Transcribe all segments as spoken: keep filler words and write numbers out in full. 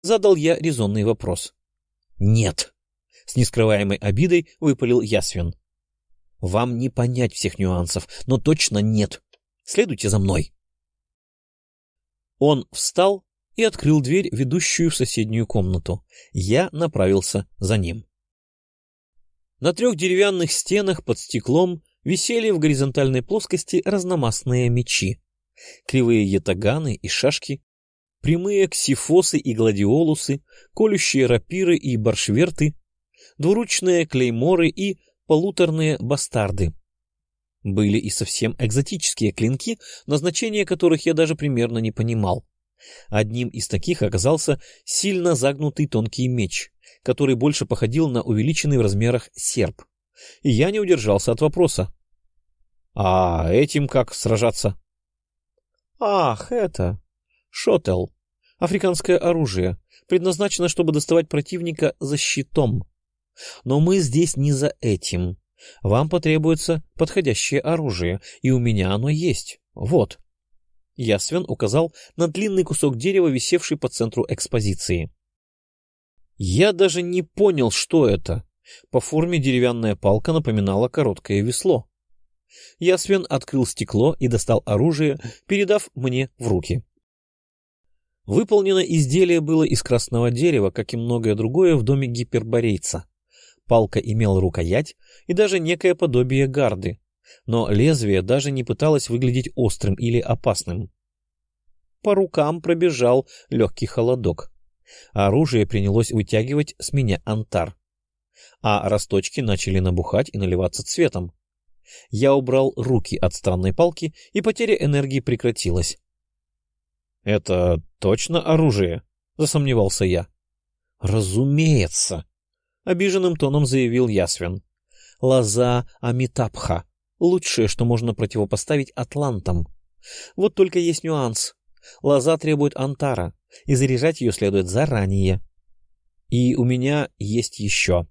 Задал я резонный вопрос. Нет. С нескрываемой обидой выпалил Ясвин. Вам не понять всех нюансов, но точно нет. Следуйте за мной. Он встал и открыл дверь, ведущую в соседнюю комнату. Я направился за ним. На трех деревянных стенах под стеклом висели в горизонтальной плоскости разномастные мечи. Кривые ятаганы и шашки, прямые ксифосы и гладиолусы, колющие рапиры и баршверты, двуручные клейморы и полуторные бастарды. Были и совсем экзотические клинки, назначение которых я даже примерно не понимал. Одним из таких оказался сильно загнутый тонкий меч, который больше походил на увеличенный в размерах серп. И я не удержался от вопроса. — А этим как сражаться? — Ах, это... шотел. Африканское оружие, предназначено, чтобы доставать противника за щитом. Но мы здесь не за этим. Вам потребуется подходящее оружие, и у меня оно есть. Вот. Ясвин указал на длинный кусок дерева, висевший по центру экспозиции. Я даже не понял, что это. По форме деревянная палка напоминала короткое весло. Ясвин открыл стекло и достал оружие, передав мне в руки. Выполнено изделие было из красного дерева, как и многое другое в доме гиперборейца. Палка имела рукоять и даже некое подобие гарды, но лезвие даже не пыталось выглядеть острым или опасным. По рукам пробежал легкий холодок. Оружие принялось вытягивать с меня антар, а росточки начали набухать и наливаться цветом. Я убрал руки от странной палки, и потеря энергии прекратилась. — Это точно оружие? — засомневался я. — Разумеется! — обиженным тоном заявил Ясвин. — Лоза Амитабха — лучшее, что можно противопоставить атлантам. Вот только есть нюанс. Лоза требует антара, и заряжать ее следует заранее. И у меня есть еще.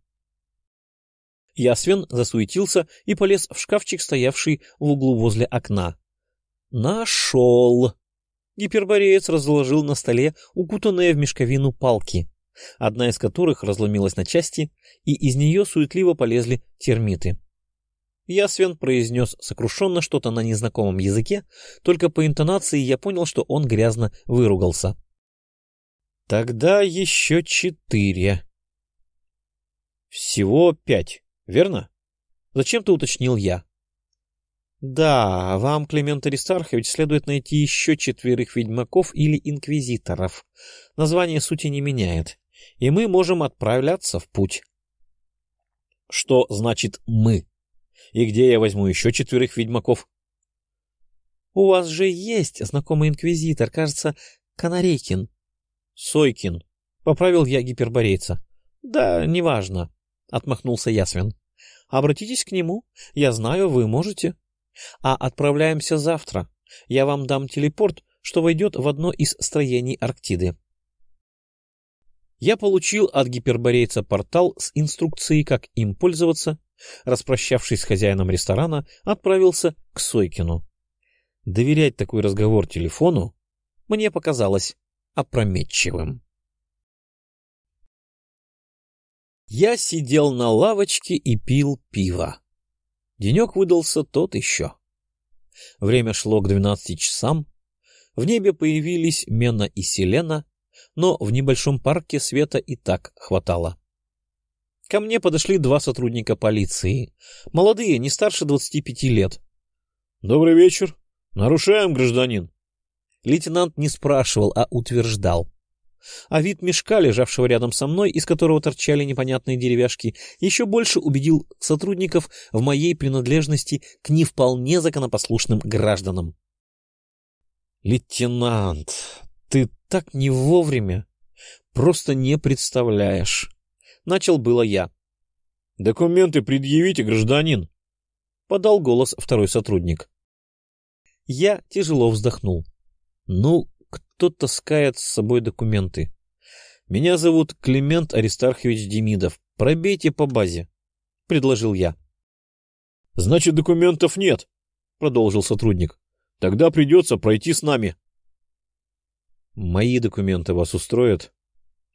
Ясвин засуетился и полез в шкафчик, стоявший в углу возле окна. — Нашел! Гипербореец разложил на столе укутанные в мешковину палки, одна из которых разломилась на части, и из нее суетливо полезли термиты. Ясвин произнес сокрушенно что-то на незнакомом языке, только по интонации я понял, что он грязно выругался. — Тогда еще четыре. — Всего пять, верно? — зачем-то уточнил я. — Да, вам, Климент Аристархович, следует найти еще четверых ведьмаков или инквизиторов. Название сути не меняет, и мы можем отправляться в путь. — Что значит «мы»? И где я возьму еще четверых ведьмаков? — У вас же есть знакомый инквизитор, кажется, Канарейкин. — Сойкин. — поправил я гиперборейца. — Да, неважно, — отмахнулся Ясвин. — Обратитесь к нему, я знаю, вы можете. А отправляемся завтра. Я вам дам телепорт, что войдет в одно из строений Арктиды. Я получил от гиперборейца портал с инструкцией, как им пользоваться. Распрощавшись с хозяином ресторана, отправился к Сойкину. Доверять такой разговор телефону мне показалось опрометчивым. Я сидел на лавочке и пил пиво. Денек выдался тот еще. Время шло к двенадцати часам. В небе появились Мена и Селена, но в небольшом парке света и так хватало. Ко мне подошли два сотрудника полиции. Молодые, не старше двадцати пяти лет. — Добрый вечер. Нарушаем, гражданин. Лейтенант не спрашивал, а утверждал. А вид мешка, лежавшего рядом со мной, из которого торчали непонятные деревяшки, еще больше убедил сотрудников в моей принадлежности к не вполне законопослушным гражданам. — Лейтенант, ты так не вовремя. Просто не представляешь. Начал было я. — Документы предъявите, гражданин. Подал голос второй сотрудник. Я тяжело вздохнул. Ну, кто таскает с собой документы? Меня зовут Климент Аристархович Демидов. Пробейте по базе, — предложил я. — Значит, документов нет, — продолжил сотрудник. — Тогда придется пройти с нами. — Мои документы вас устроят?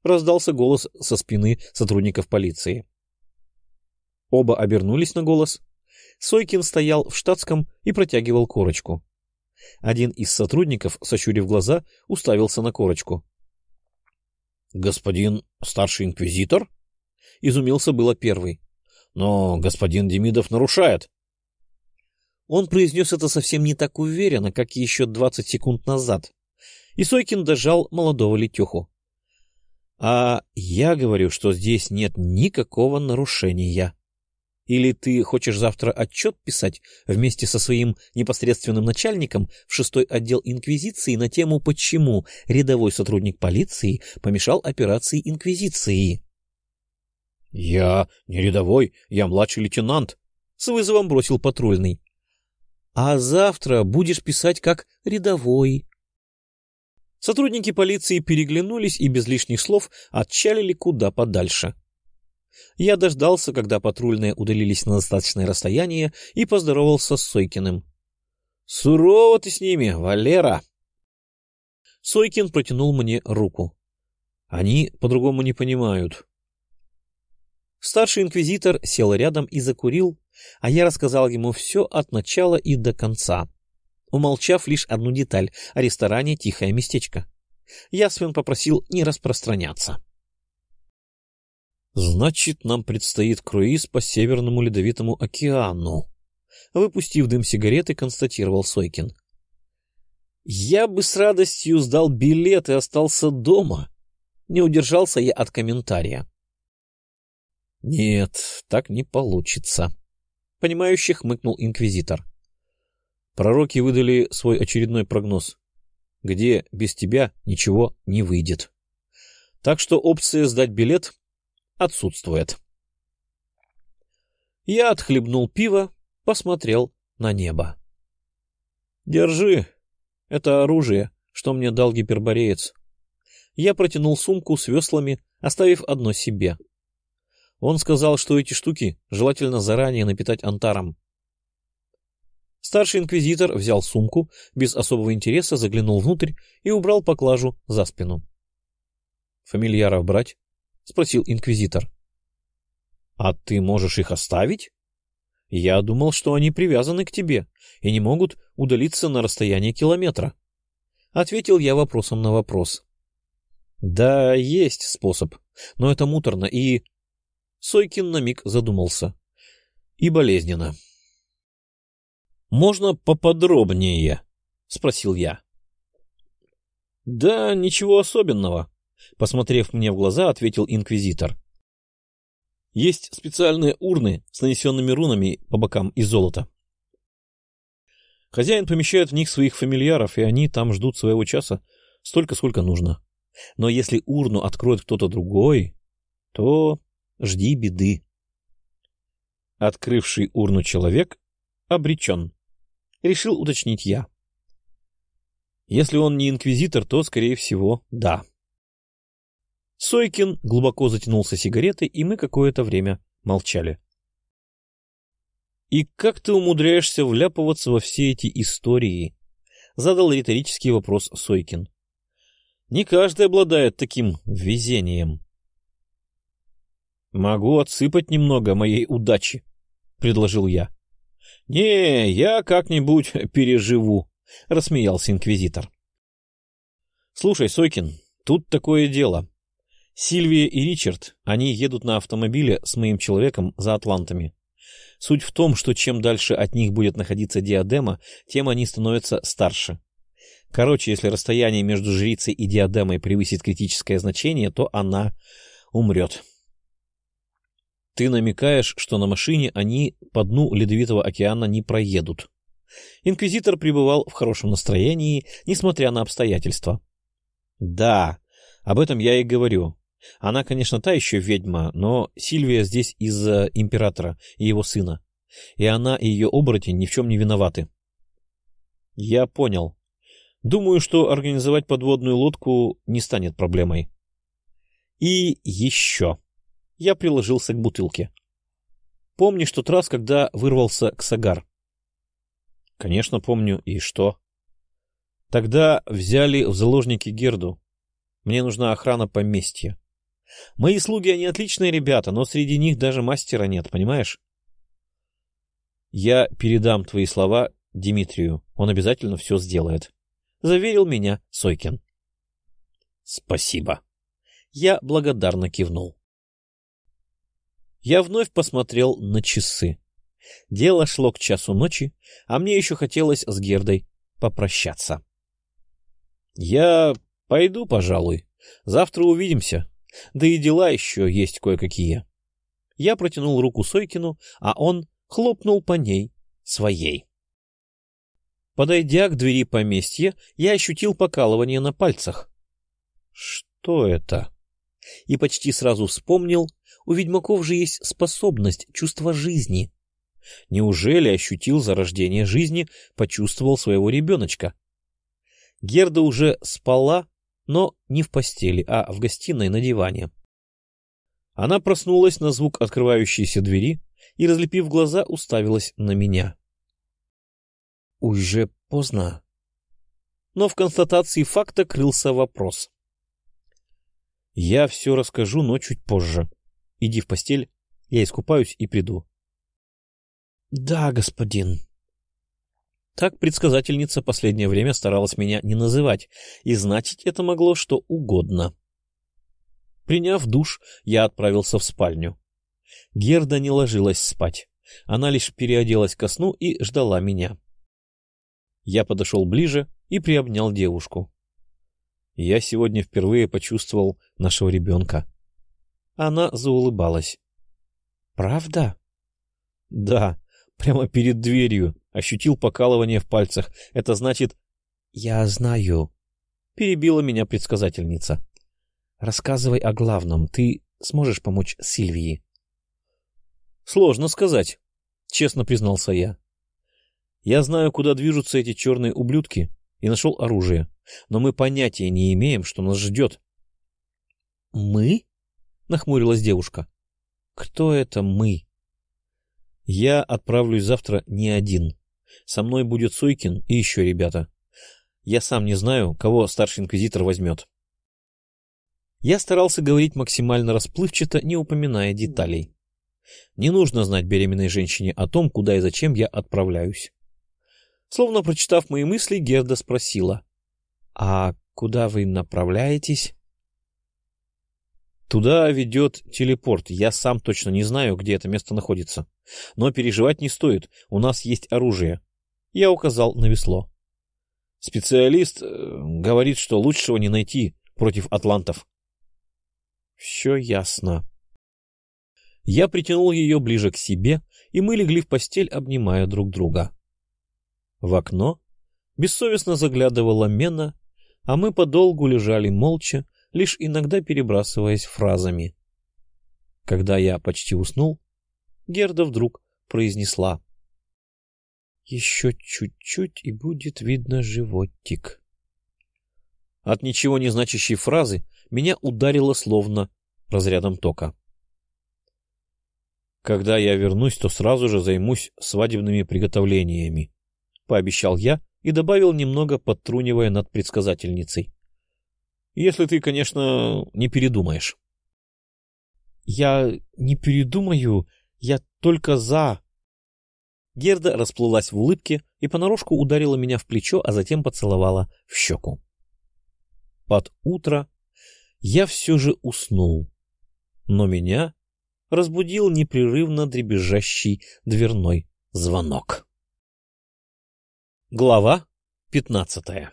раздался голос со спины сотрудников полиции. Оба обернулись на голос. Сойкин стоял в штатском и протягивал корочку. Один из сотрудников, сощурив глаза, уставился на корочку. — Господин старший инквизитор? — изумился было первый. — Но господин Демидов нарушает. Он произнес это совсем не так уверенно, как еще двадцать секунд назад. И Сойкин дожал молодого летеху. — А я говорю, что здесь нет никакого нарушения. Или ты хочешь завтра отчет писать вместе со своим непосредственным начальником в шестой отдел Инквизиции на тему «Почему рядовой сотрудник полиции помешал операции Инквизиции?» — Я не рядовой, я младший лейтенант, — с вызовом бросил патрульный. — А завтра будешь писать как рядовой. Сотрудники полиции переглянулись и без лишних слов отчалили куда подальше. Я дождался, когда патрульные удалились на достаточное расстояние, и поздоровался с Сойкиным. — Сурово ты с ними, Валера! Сойкин протянул мне руку. — Они по-другому не понимают. Старший инквизитор сел рядом и закурил, а я рассказал ему все от начала и до конца, умолчав лишь одну деталь о ресторане «Тихое местечко». Ясвин попросил не распространяться. «Значит, нам предстоит круиз по Северному Ледовитому океану», — выпустив дым сигареты, констатировал Сойкин. «Я бы с радостью сдал билет и остался дома», — не удержался я от комментария. «Нет, так не получится», — понимающе хмыкнул инквизитор. «Пророки выдали свой очередной прогноз, где без тебя ничего не выйдет. Так что опция сдать билет отсутствует». Я отхлебнул пиво, посмотрел на небо. «Держи, это оружие, что мне дал гипербореец». Я протянул сумку с веслами, оставив одно себе. Он сказал, что эти штуки желательно заранее напитать антаром. Старший инквизитор взял сумку, без особого интереса заглянул внутрь и убрал поклажу за спину. — Фамильяров брать? — спросил инквизитор. — А ты можешь их оставить? Я думал, что они привязаны к тебе и не могут удалиться на расстояние километра. Ответил я вопросом на вопрос. — Да, есть способ, но это муторно и... Сойкин на миг задумался. И болезненно. — Можно поподробнее? — спросил я. — Да, ничего особенного, — посмотрев мне в глаза, ответил инквизитор. — Есть специальные урны с нанесенными рунами по бокам из золота. Хозяин помещает в них своих фамильяров, и они там ждут своего часа столько, сколько нужно. Но если урну откроет кто-то другой, то жди беды. Открывший урну человек обречен, решил уточнить я. Если он не инквизитор, то, скорее всего, да. Сойкин глубоко затянулся сигаретой, и мы какое-то время молчали. — И как ты умудряешься вляпываться во все эти истории? — задал риторический вопрос Сойкин. — Не каждый обладает таким везением. — Могу отсыпать немного моей удачи, — предложил я. — Не, я как-нибудь переживу, — рассмеялся инквизитор. — Слушай, Сойкин, тут такое дело. Сильвия и Ричард, они едут на автомобиле с моим человеком за атлантами. Суть в том, что чем дальше от них будет находиться диадема, тем они становятся старше. Короче, если расстояние между жрицей и диадемой превысит критическое значение, то она умрет. Ты намекаешь, что на машине они по дну Ледовитого океана не проедут. Инквизитор пребывал в хорошем настроении, несмотря на обстоятельства. Да, об этом я и говорю. Она, конечно, та еще ведьма, но Сильвия здесь из-за императора и его сына. И она, и ее оборотень ни в чем не виноваты. Я понял. Думаю, что организовать подводную лодку не станет проблемой. И еще. Я приложился к бутылке. Помнишь тот раз, когда вырвался Ксагар? Конечно, помню. И что? Тогда взяли в заложники Герду. Мне нужна охрана поместья. Мои слуги, они отличные ребята, но среди них даже мастера нет, понимаешь? Я передам твои слова Дмитрию, он обязательно все сделает, — заверил меня Сойкин. Спасибо. Я благодарно кивнул. Я вновь посмотрел на часы. Дело шло к часу ночи, а мне еще хотелось с Гердой попрощаться. — Я пойду, пожалуй. Завтра увидимся. Да и дела еще есть кое-какие. Я протянул руку Сойкину, а он хлопнул по ней своей. Подойдя к двери поместья, я ощутил покалывание на пальцах. Что это? И почти сразу вспомнил, у ведьмаков же есть способность чувства жизни. Неужели ощутил зарождение жизни, почувствовал своего ребеночка? Герда уже спала, но не в постели, а в гостиной на диване. Она проснулась на звук открывающейся двери и, разлепив глаза, уставилась на меня. Уже поздно. Но в констатации факта крылся вопрос. Я все расскажу, но чуть позже. Иди в постель, я искупаюсь и приду. Да, господин. Так предсказательница последнее время старалась меня не называть, и значить это могло что угодно. Приняв душ, я отправился в спальню. Герда не ложилась спать. Она лишь переоделась ко сну и ждала меня. Я подошел ближе и приобнял девушку. Я сегодня впервые почувствовал нашего ребенка. Она заулыбалась. — Правда? — Да, прямо перед дверью. Ощутил покалывание в пальцах. Это значит... — Я знаю. Перебила меня предсказательница. — Рассказывай о главном. Ты сможешь помочь Сильвии? — Сложно сказать, — честно признался я. Я знаю, куда движутся эти черные ублюдки, и нашел оружие, но мы понятия не имеем, что нас ждет. — Мы? — нахмурилась девушка. — Кто это мы? — Я отправлюсь завтра не один. Со мной будет Сойкин и еще ребята. Я сам не знаю, кого старший инквизитор возьмет. Я старался говорить максимально расплывчато, не упоминая деталей. Не нужно знать беременной женщине о том, куда и зачем я отправляюсь. Словно прочитав мои мысли, Герда спросила. — А куда вы направляетесь? — Туда ведет телепорт. Я сам точно не знаю, где это место находится. Но переживать не стоит, у нас есть оружие. Я указал на весло. Специалист э, говорит, что лучшего не найти против атлантов. Все ясно. Я притянул ее ближе к себе, и мы легли в постель, обнимая друг друга. В окно бессовестно заглядывала Мена, а мы подолгу лежали молча, лишь иногда перебрасываясь фразами. Когда я почти уснул, Герда вдруг произнесла. — Еще чуть-чуть, и будет видно животик. От ничего не значащей фразы меня ударило словно разрядом тока. — Когда я вернусь, то сразу же займусь свадебными приготовлениями, — пообещал я и добавил, немного подтрунивая над предсказательницей. — Если ты, конечно, не передумаешь. — Я не передумаю, я только за... Герда расплылась в улыбке и понарошку ударила меня в плечо, а затем поцеловала в щеку. Под утро я все же уснул, но меня разбудил непрерывно дребезжащий дверной звонок. Глава пятнадцатая.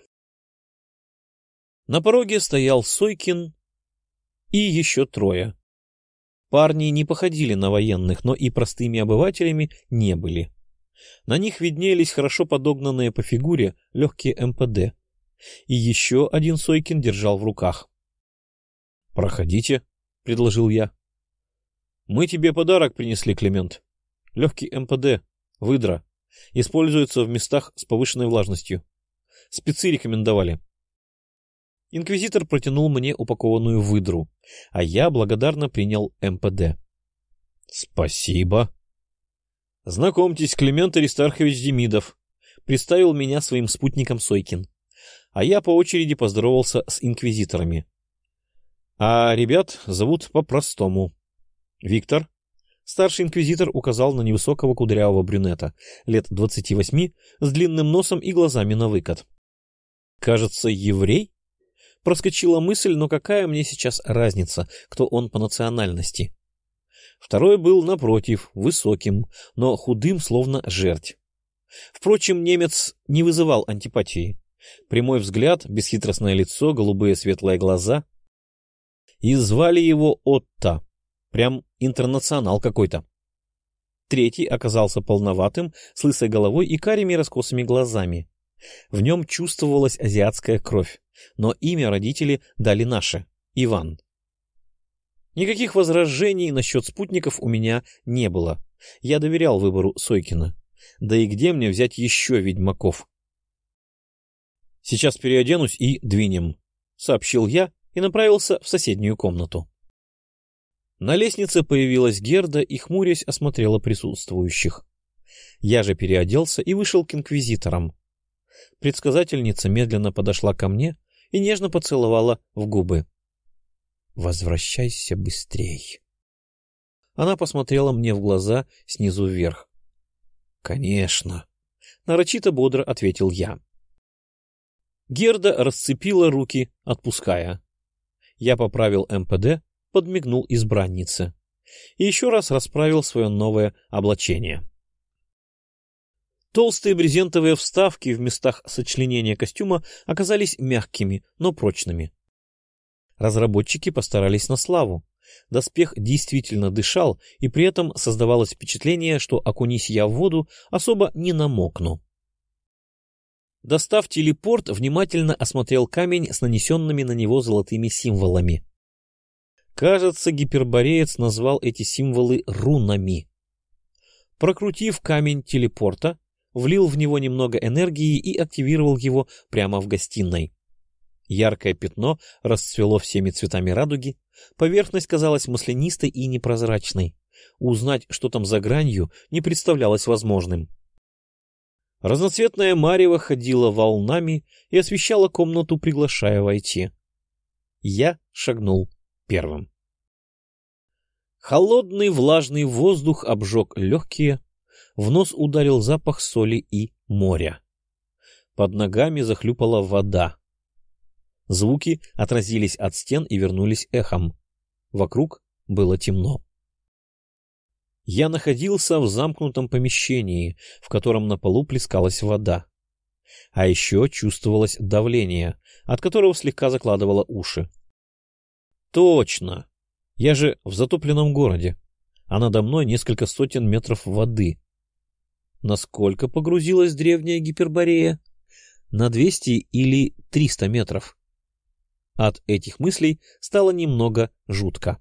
На пороге стоял Сойкин и еще трое. Парни не походили на военных, но и простыми обывателями не были. На них виднелись хорошо подогнанные по фигуре легкие эм пэ дэ. И еще один Сойкин держал в руках. — Проходите, — предложил я. — Мы тебе подарок принесли, Климент. Легкий эм пэ дэ, выдра, используется в местах с повышенной влажностью. Спецы рекомендовали. Инквизитор протянул мне упакованную выдру, а я благодарно принял эм пэ дэ. — Спасибо. — Знакомьтесь, Климент Аристархович Демидов, — представил меня своим спутником Сойкин, а я по очереди поздоровался с инквизиторами. А ребят зовут по-простому. Виктор. Старший инквизитор указал на невысокого кудрявого брюнета, лет двадцати восьми, с длинным носом и глазами навыкат. Кажется, еврей? Проскочила мысль, но какая мне сейчас разница, кто он по национальности? Второй был, напротив, высоким, но худым, словно жерть. Впрочем, немец не вызывал антипатии. Прямой взгляд, бесхитростное лицо, голубые светлые глаза. И звали его Отто. Прям интернационал какой-то. Третий оказался полноватым, с лысой головой и карими раскосыми глазами. В нем чувствовалась азиатская кровь, но имя родители дали наше — Иван. Никаких возражений насчет спутников у меня не было. Я доверял выбору Сойкина. Да и где мне взять еще ведьмаков? — Сейчас переоденусь и двинем, — сообщил я и направился в соседнюю комнату. На лестнице появилась Герда и, хмурясь, осмотрела присутствующих. Я же переоделся и вышел к инквизиторам. Предсказательница медленно подошла ко мне и нежно поцеловала в губы. — Возвращайся быстрей. Она посмотрела мне в глаза снизу вверх. — Конечно, — нарочито бодро ответил я. Герда расцепила руки, отпуская. Я поправил эм пэ дэ, подмигнул избраннице и еще раз расправил свое новое облачение. Толстые брезентовые вставки в местах сочленения костюма оказались мягкими, но прочными. Разработчики постарались на славу. Доспех действительно дышал, и при этом создавалось впечатление, что, окунись я в воду, особо не намокну. Достав телепорт, внимательно осмотрел камень с нанесенными на него золотыми символами. Кажется, гипербореец назвал эти символы рунами. Прокрутив камень телепорта, влил в него немного энергии и активировал его прямо в гостиной. Яркое пятно расцвело всеми цветами радуги, поверхность казалась маслянистой и непрозрачной. Узнать, что там за гранью, не представлялось возможным. Разноцветная марево ходила волнами и освещала комнату, приглашая войти. Я шагнул первым. Холодный влажный воздух обжег легкие, в нос ударил запах соли и моря. Под ногами захлюпала вода. Звуки отразились от стен и вернулись эхом. Вокруг было темно. Я находился в замкнутом помещении, в котором на полу плескалась вода. А еще чувствовалось давление, от которого слегка закладывало уши. Точно! Я же в затопленном городе, а надо мной несколько сотен метров воды. Насколько погрузилась древняя Гиперборея? На двести или триста метров. От этих мыслей стало немного жутко.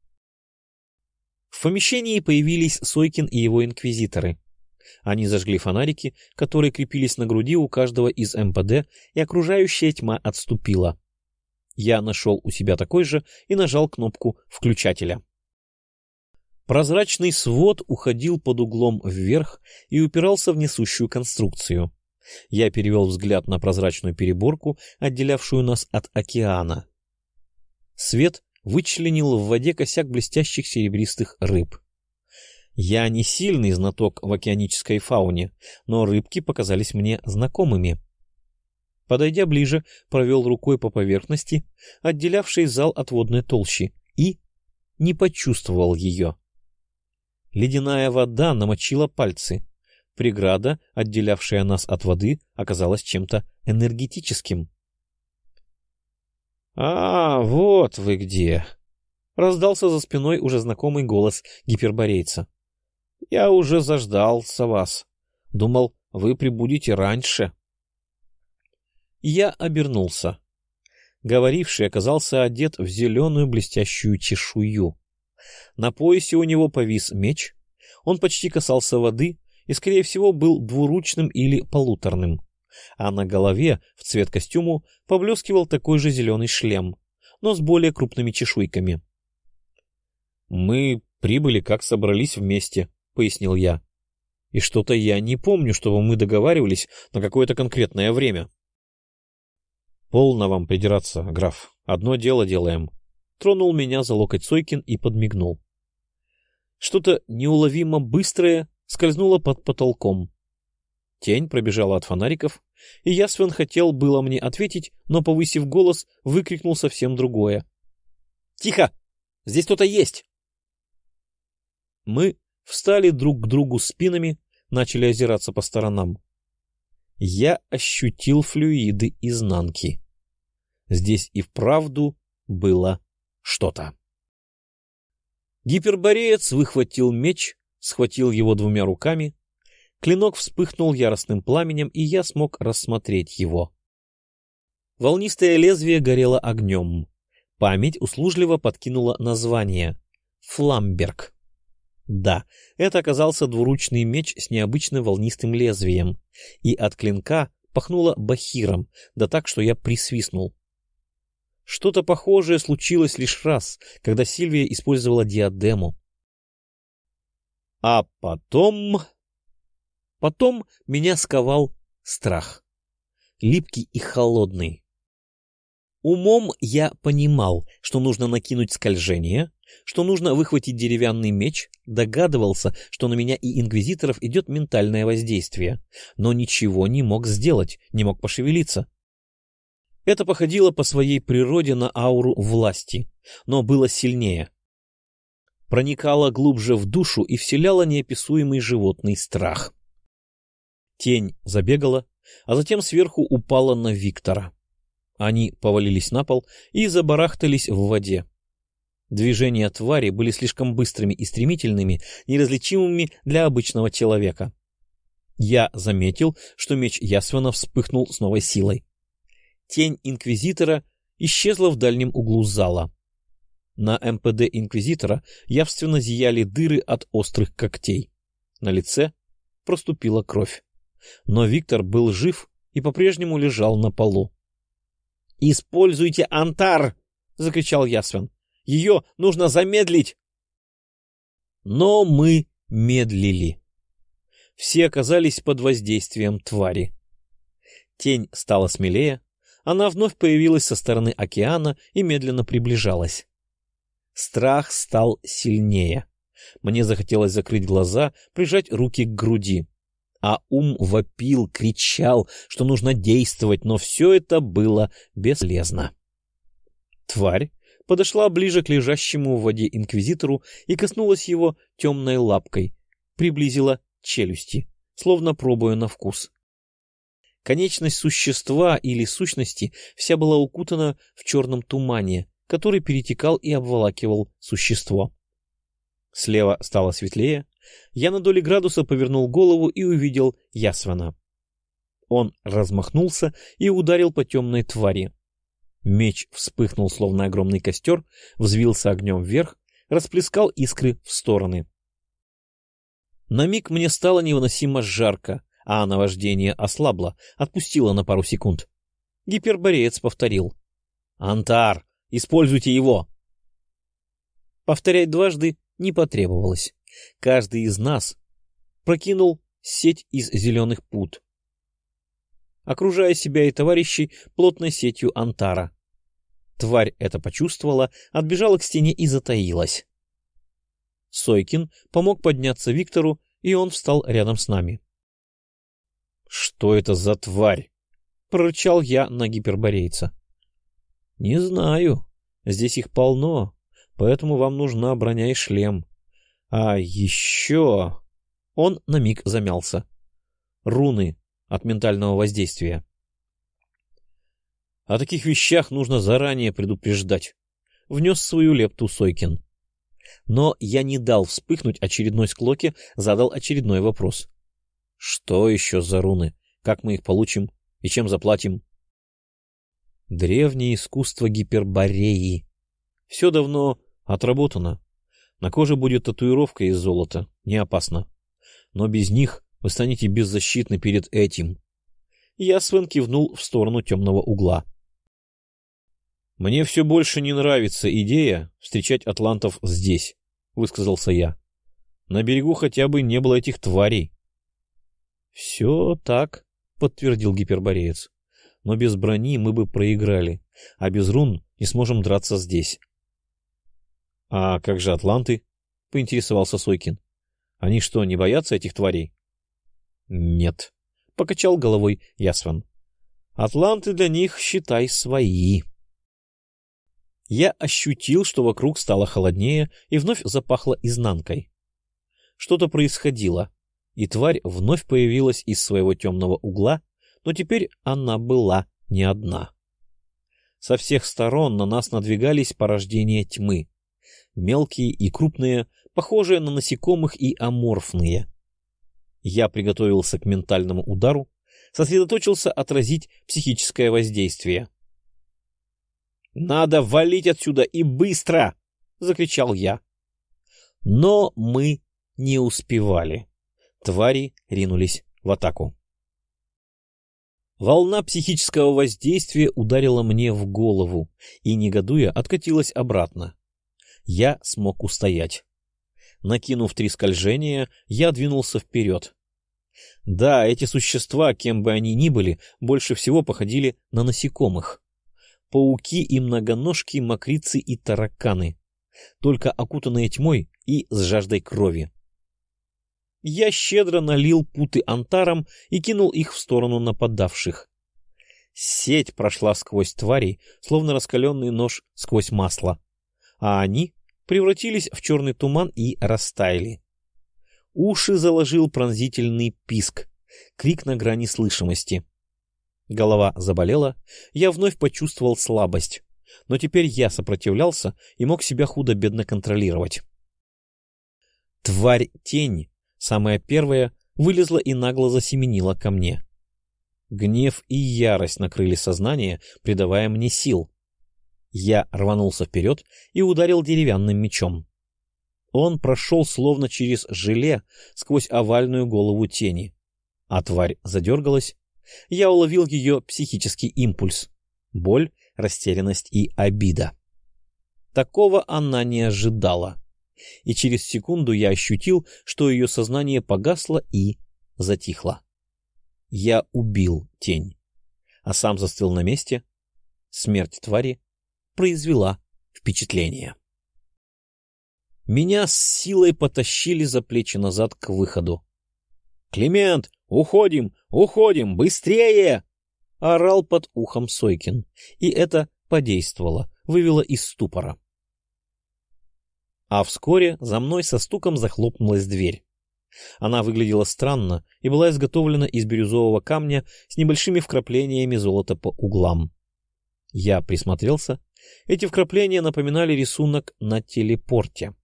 В помещении появились Сойкин и его инквизиторы. Они зажгли фонарики, которые крепились на груди у каждого из эм пэ дэ, и окружающая тьма отступила. Я нашел у себя такой же и нажал кнопку включателя. Прозрачный свод уходил под углом вверх и упирался в несущую конструкцию. Я перевел взгляд на прозрачную переборку, отделявшую нас от океана. Свет вычленил в воде косяк блестящих серебристых рыб. Я не сильный знаток в океанической фауне, но рыбки показались мне знакомыми. Подойдя ближе, провел рукой по поверхности, отделявшей зал от водной толщи, и не почувствовал ее. Ледяная вода намочила пальцы. Преграда, отделявшая нас от воды, оказалась чем-то энергетическим. — А, вот вы где! — раздался за спиной уже знакомый голос гиперборейца. — Я уже заждался вас. Думал, вы прибудете раньше. Я обернулся. Говоривший оказался одет в зеленую блестящую чешую. На поясе у него повис меч, он почти касался воды и, скорее всего, был двуручным или полуторным, а на голове в цвет костюму поблескивал такой же зеленый шлем, но с более крупными чешуйками. — Мы прибыли, как собрались вместе, — пояснил я. — И что-то я не помню, чтобы мы договаривались на какое-то конкретное время. — Полно вам придираться, граф. Одно дело делаем. тронул меня за локоть Сойкин и подмигнул. Что-то неуловимо быстрое скользнуло под потолком. Тень пробежала от фонариков, и Ясвен хотел было мне ответить, но, повысив голос, выкрикнул совсем другое. — Тихо! Здесь кто-то есть! Мы встали друг к другу спинами, начали озираться по сторонам. Я ощутил флюиды изнанки. Здесь и вправду было что-то. Гипербореец выхватил меч, схватил его двумя руками. Клинок вспыхнул яростным пламенем, и я смог рассмотреть его. Волнистое лезвие горело огнем. Память услужливо подкинула название — Фламберг. Да, это оказался двуручный меч с необычным волнистым лезвием, и от клинка пахнуло бахиром, да так, что я присвистнул. Что-то похожее случилось лишь раз, когда Сильвия использовала диадему. А потом... Потом меня сковал страх. Липкий и холодный. Умом я понимал, что нужно накинуть скольжение, что нужно выхватить деревянный меч, догадывался, что на меня и инквизиторов идет ментальное воздействие, но ничего не мог сделать, не мог пошевелиться. Это походило по своей природе на ауру власти, но было сильнее. Проникало глубже в душу и вселяло неописуемый животный страх. Тень забегала, а затем сверху упала на Виктора. Они повалились на пол и забарахтались в воде. Движения твари были слишком быстрыми и стремительными, неразличимыми для обычного человека. Я заметил, что меч Ясвена вспыхнул с новой силой. Тень инквизитора исчезла в дальнем углу зала. На МПД инквизитора явственно зияли дыры от острых когтей. На лице проступила кровь. Но Виктор был жив и по-прежнему лежал на полу. — Используйте Антар! — закричал Ясвен. — Ее нужно замедлить! Но мы медлили. Все оказались под воздействием твари. Тень стала смелее. Она вновь появилась со стороны океана и медленно приближалась. Страх стал сильнее. Мне захотелось закрыть глаза, прижать руки к груди. А ум вопил, кричал, что нужно действовать, но все это было бесполезно. Тварь подошла ближе к лежащему в воде инквизитору и коснулась его темной лапкой, приблизила челюсти, словно пробуя на вкус. Конечность существа или сущности вся была укутана в черном тумане, который перетекал и обволакивал существо. Слева стало светлее. Я на доли градуса повернул голову и увидел Ясвена. Он размахнулся и ударил по темной твари. Меч вспыхнул, словно огромный костер, взвился огнем вверх, расплескал искры в стороны. На миг мне стало невыносимо жарко, а наваждение ослабло, отпустило на пару секунд. Гипербореец повторил. — Антар, используйте его! Повторять дважды не потребовалось. Каждый из нас прокинул сеть из зеленых пут, окружая себя и товарищей плотной сетью Антара. Тварь это почувствовала, отбежала к стене и затаилась. Сойкин помог подняться Виктору, и он встал рядом с нами. — Что это за тварь? — прорычал я на гиперборейца. — Не знаю. Здесь их полно, поэтому вам нужна броня и шлем. А еще... Он на миг замялся. Руны от ментального воздействия. О таких вещах нужно заранее предупреждать. Внес свою лепту Сойкин. Но я не дал вспыхнуть очередной склоке, задал очередной вопрос. Что еще за руны? Как мы их получим? И чем заплатим? Древнее искусство гипербореи. Все давно отработано. На коже будет татуировка из золота. Не опасно. Но без них вы станете беззащитны перед этим. Ясвен кивнул в сторону темного угла. «Мне все больше не нравится идея встречать атлантов здесь», — высказался я. «На берегу хотя бы не было этих тварей». «Все так», — подтвердил гипербореец. «Но без брони мы бы проиграли, а без рун не сможем драться здесь». А как же атланты? — поинтересовался Сойкин. — Они что, не боятся этих тварей? — Нет, — покачал головой Ясван. — Атланты для них, считай, свои. Я ощутил, что вокруг стало холоднее и вновь запахло изнанкой. Что-то происходило, и тварь вновь появилась из своего темного угла, но теперь она была не одна. Со всех сторон на нас надвигались порождения тьмы. Мелкие и крупные, похожие на насекомых и аморфные. Я приготовился к ментальному удару, сосредоточился отразить психическое воздействие. «Надо валить отсюда и быстро!» — закричал я. Но мы не успевали. Твари ринулись в атаку. Волна психического воздействия ударила мне в голову и, негодуя, откатилась обратно. Я смог устоять. Накинув три скольжения, я двинулся вперед. Да, эти существа, кем бы они ни были, больше всего походили на насекомых. Пауки и многоножки, мокрицы и тараканы, только окутанные тьмой и с жаждой крови. Я щедро налил путы антаром и кинул их в сторону нападавших. Сеть прошла сквозь тварей, словно раскаленный нож сквозь масло, а они превратились в черный туман и растаяли. Уши заложил пронзительный писк, крик на грани слышимости. Голова заболела, я вновь почувствовал слабость, но теперь я сопротивлялся и мог себя худо-бедно контролировать. Тварь-тень, самая первая, вылезла и нагло засеменила ко мне. Гнев и ярость накрыли сознание, придавая мне сил. Я рванулся вперед и ударил деревянным мечом. Он прошел словно через желе сквозь овальную голову тени, а тварь задергалась. Я уловил ее психический импульс, боль, растерянность и обида. Такого она не ожидала, и через секунду я ощутил, что ее сознание погасло и затихло. Я убил тень, а сам застыл на месте. Смерть твари произвела впечатление. Меня с силой потащили за плечи назад к выходу. «Климент, уходим, уходим, быстрее!» — орал под ухом Сойкин, и это подействовало, вывело из ступора. А вскоре за мной со стуком захлопнулась дверь. Она выглядела странно и была изготовлена из бирюзового камня с небольшими вкраплениями золота по углам. Я присмотрелся. Эти вкрапления напоминали рисунок на телепорте.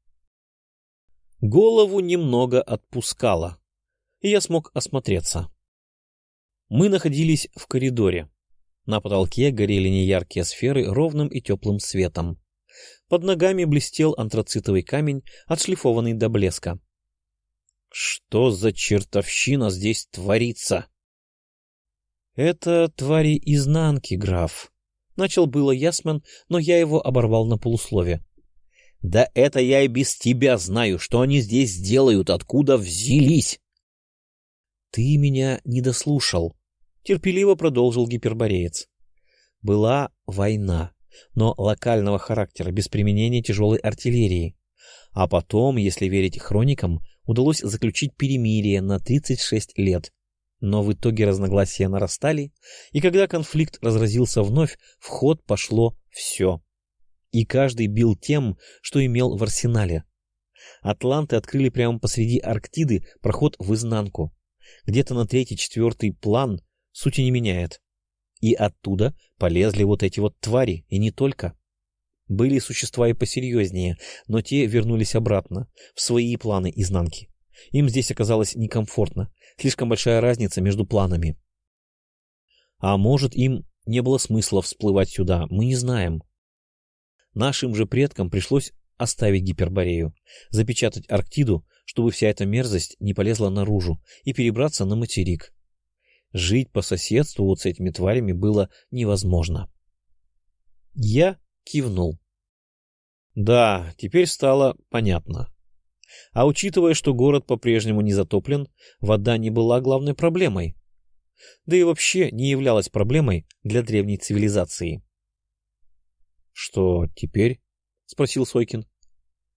Голову немного отпускало, и я смог осмотреться. Мы находились в коридоре. На потолке горели неяркие сферы ровным и теплым светом. Под ногами блестел антрацитовый камень, отшлифованный до блеска. Что за чертовщина здесь творится? — Это твари изнанки, граф. Начал было Ясман, но я его оборвал на полуслове. — Да это я и без тебя знаю, что они здесь делают, откуда взялись. — Ты меня не дослушал, — терпеливо продолжил гипербореец. Была война, но локального характера, без применения тяжелой артиллерии. А потом, если верить хроникам, удалось заключить перемирие на тридцать шесть лет. Но в итоге разногласия нарастали, и когда конфликт разразился вновь, в ход пошло все. И каждый бил тем, что имел в арсенале. Атланты открыли прямо посреди Арктиды проход в изнанку. Где-то на третий-четвертый план сути не меняет. И оттуда полезли вот эти вот твари, и не только. Были существа и посерьезнее, но те вернулись обратно, в свои планы изнанки. Им здесь оказалось некомфортно, слишком большая разница между планами. А может, им не было смысла всплывать сюда, мы не знаем. Нашим же предкам пришлось оставить Гиперборею, запечатать Арктиду, чтобы вся эта мерзость не полезла наружу, и перебраться на материк. Жить по соседству вот с этими тварями было невозможно. Я кивнул. Да, теперь стало понятно. А учитывая, что город по-прежнему не затоплен, вода не была главной проблемой. Да и вообще не являлась проблемой для древней цивилизации. — Что теперь? — спросил Сойкин.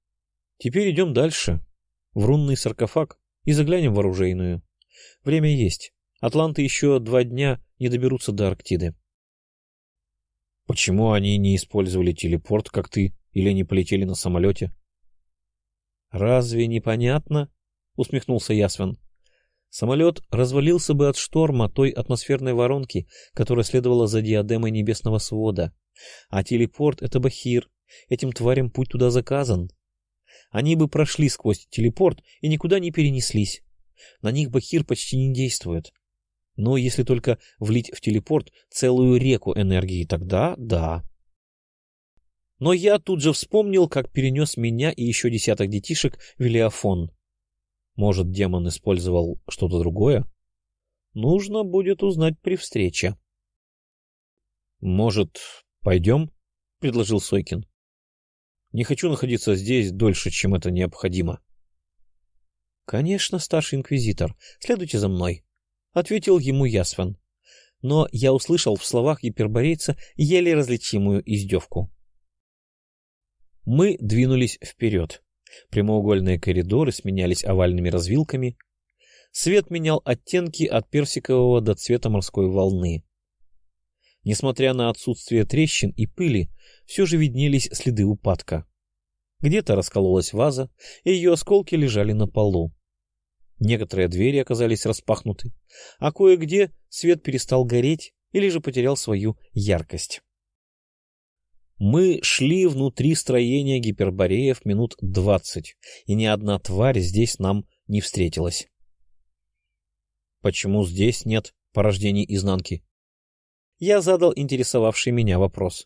Теперь идем дальше, в рунный саркофаг, и заглянем в оружейную. Время есть. Атланты еще два дня не доберутся до Арктиды. — Почему они не использовали телепорт, как ты, или не полетели на самолете? — Разве непонятно? — усмехнулся Ясвин. — Самолет развалился бы от шторма той атмосферной воронки, которая следовала за диадемой небесного свода. А телепорт — это Бахир. Этим тварям путь туда заказан. Они бы прошли сквозь телепорт и никуда не перенеслись. На них Бахир почти не действует. Но если только влить в телепорт целую реку энергии, тогда да. Но я тут же вспомнил, как перенес меня и еще десяток детишек в Велиафон. Может, демон использовал что-то другое? Нужно будет узнать при встрече. — Может, пойдем? — предложил Сойкин. — Не хочу находиться здесь дольше, чем это необходимо. — Конечно, старший инквизитор, следуйте за мной, — ответил ему Ясван. Но я услышал в словах гиперборейца еле различимую издевку. Мы двинулись вперед. Прямоугольные коридоры сменялись овальными развилками. Свет менял оттенки от персикового до цвета морской волны. Несмотря на отсутствие трещин и пыли, все же виднелись следы упадка. Где-то раскололась ваза, и ее осколки лежали на полу. Некоторые двери оказались распахнуты, а кое-где свет перестал гореть или же потерял свою яркость. Мы шли внутри строения гипербореев минут двадцать, и ни одна тварь здесь нам не встретилась. Почему здесь нет порождений изнанки? Я задал интересовавший меня вопрос.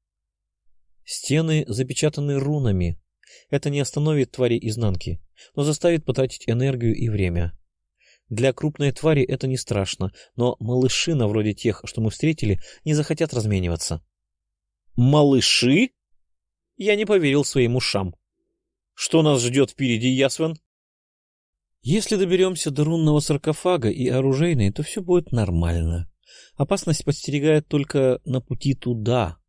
Стены запечатаны рунами. Это не остановит твари изнанки, но заставит потратить энергию и время. Для крупной твари это не страшно, но малыши, на вроде тех, что мы встретили, не захотят размениваться. Малыши? Я не поверил своим ушам. Что нас ждет впереди, Ясван? Если доберемся до рунного саркофага и оружейной, то все будет нормально. Опасность подстерегает только на пути туда.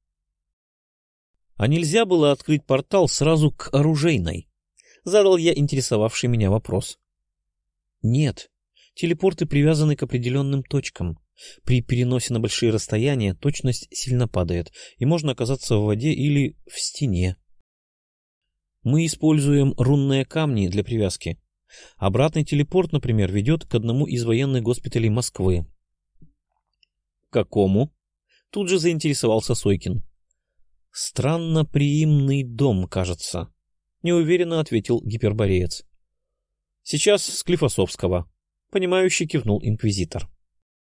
А нельзя было открыть портал сразу к оружейной? Задал я интересовавший меня вопрос. Нет, телепорты привязаны к определенным точкам. При переносе на большие расстояния точность сильно падает, и можно оказаться в воде или в стене. Мы используем рунные камни для привязки. Обратный телепорт, например, ведет к одному из военных госпиталей Москвы. — Какому? — тут же заинтересовался Сойкин. — Странноприимный дом, кажется, — неуверенно ответил гипербореец. — Сейчас Склифосовского, — понимающе кивнул инквизитор.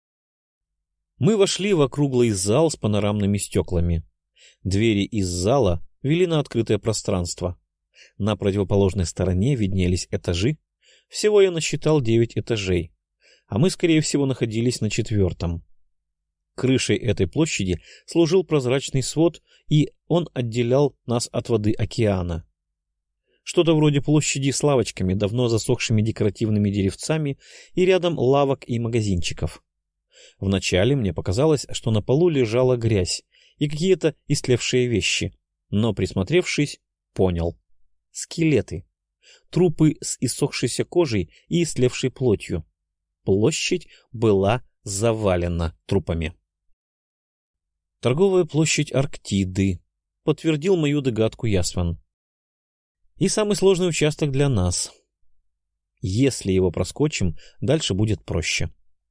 Мы вошли в округлый зал с панорамными стеклами. Двери из зала вели на открытое пространство. На противоположной стороне виднелись этажи. Всего я насчитал девять этажей, а мы, скорее всего, находились на четвертом. Крышей этой площади служил прозрачный свод, и он отделял нас от воды океана. Что-то вроде площади с лавочками, давно засохшими декоративными деревцами, и рядом лавок и магазинчиков. Вначале мне показалось, что на полу лежала грязь и какие-то истлевшие вещи, но, присмотревшись, понял. Скелеты. Трупы с иссохшейся кожей и истлевшей плотью. Площадь была завалена трупами. Торговая площадь Арктиды, подтвердил мою догадку Ясван. И самый сложный участок для нас. Если его проскочим, дальше будет проще.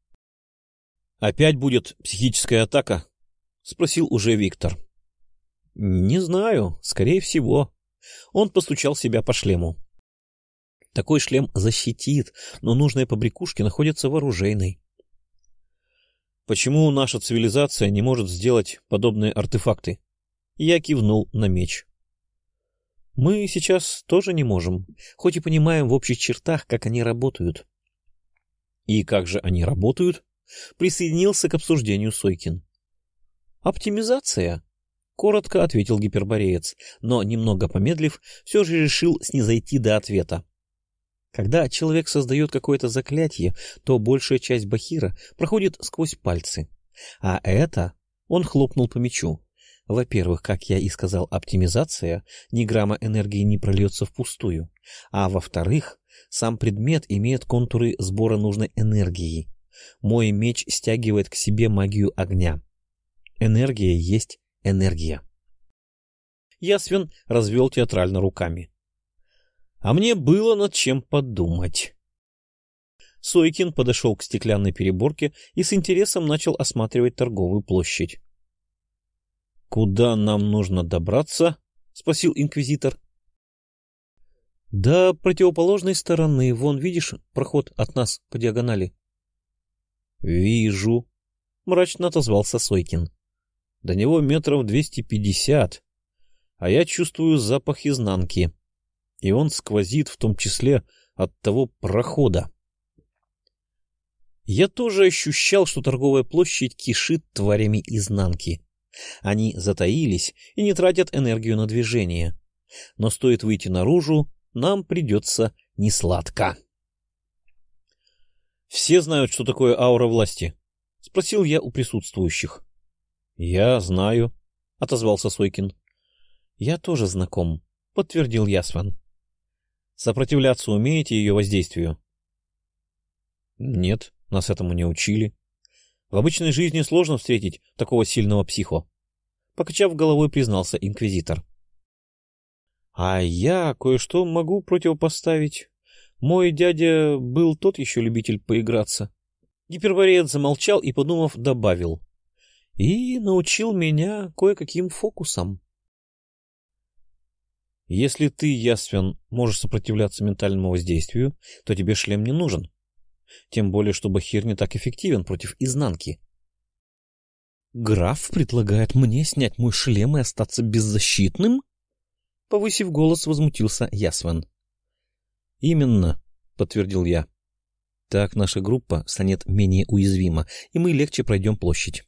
— Опять будет психическая атака? — спросил уже Виктор. — Не знаю, скорее всего. Он постучал себя по шлему. Такой шлем защитит, но нужные побрякушки находятся в оружейной. — Почему наша цивилизация не может сделать подобные артефакты? Я кивнул на меч. — Мы сейчас тоже не можем, хоть и понимаем в общих чертах, как они работают. — И как же они работают? — присоединился к обсуждению Сойкин. — Оптимизация, — коротко ответил гипербореец, но, немного помедлив, все же решил снизойти до ответа. Когда человек создает какое-то заклятие, то большая часть бахира проходит сквозь пальцы. А это, он хлопнул по мечу, Во-первых, как я и сказал, оптимизация, ни грамма энергии не прольется впустую. А во-вторых, сам предмет имеет контуры сбора нужной энергии. Мой меч стягивает к себе магию огня. Энергия есть энергия. Ясвин развел театрально руками. А мне было над чем подумать. Сойкин подошел к стеклянной переборке и с интересом начал осматривать торговую площадь. — Куда нам нужно добраться? — спросил инквизитор. — До противоположной стороны. Вон, видишь, проход от нас по диагонали. — Вижу, — мрачно отозвался Сойкин. — До него метров двести пятьдесят, а я чувствую запах изнанки, и он сквозит в том числе от того прохода. Я тоже ощущал, что торговая площадь кишит тварями изнанки. Они затаились и не тратят энергию на движение. Но стоит выйти наружу, нам придется несладко. — Все знают, что такое аура власти? — спросил я у присутствующих. — Я знаю, — отозвался Сойкин. — Я тоже знаком, — подтвердил Ясван. — Сопротивляться умеете ее воздействию? — Нет, нас этому не учили. В обычной жизни сложно встретить такого сильного психо. Покачав головой, признался инквизитор. — А я кое-что могу противопоставить. Мой дядя был тот еще любитель поиграться. Гипербореец замолчал и, подумав, добавил. И научил меня кое-каким фокусам. — Если ты, Ясвин, можешь сопротивляться ментальному воздействию, то тебе шлем не нужен. Тем более, что Бахир не так эффективен против изнанки. Граф предлагает мне снять мой шлем и остаться беззащитным? Повысив голос, возмутился Ясван. — Именно, — подтвердил я. — Так наша группа станет менее уязвима, и мы легче пройдем площадь.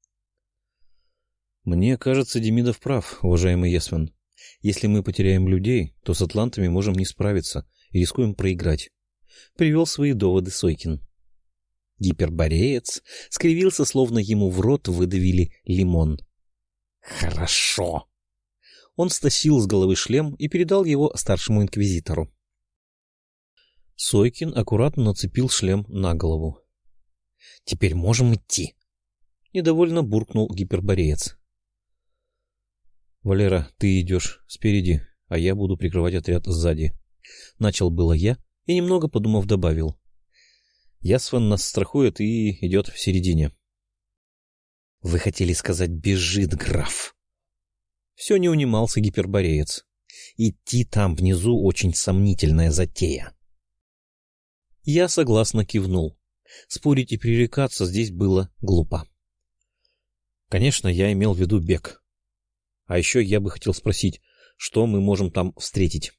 — Мне кажется, Демидов прав, уважаемый Ясван. Если мы потеряем людей, то с атлантами можем не справиться и рискуем проиграть. Привел свои доводы Сойкин. Гипербореец скривился, словно ему в рот выдавили лимон. «Хорошо!» Он стащил с головы шлем и передал его старшему инквизитору. Сойкин аккуратно нацепил шлем на голову. «Теперь можем идти!» Недовольно буркнул гипербореец. «Валера, ты идешь спереди, а я буду прикрывать отряд сзади». Начал было я и, немного подумав, добавил. Ясван нас страхует и идет в середине. — Вы хотели сказать «бежит, граф». Все не унимался гипербореец. Идти там внизу очень сомнительная затея. Я согласно кивнул. Спорить и пререкаться здесь было глупо. Конечно, я имел в виду бег. А еще я бы хотел спросить, что мы можем там встретить.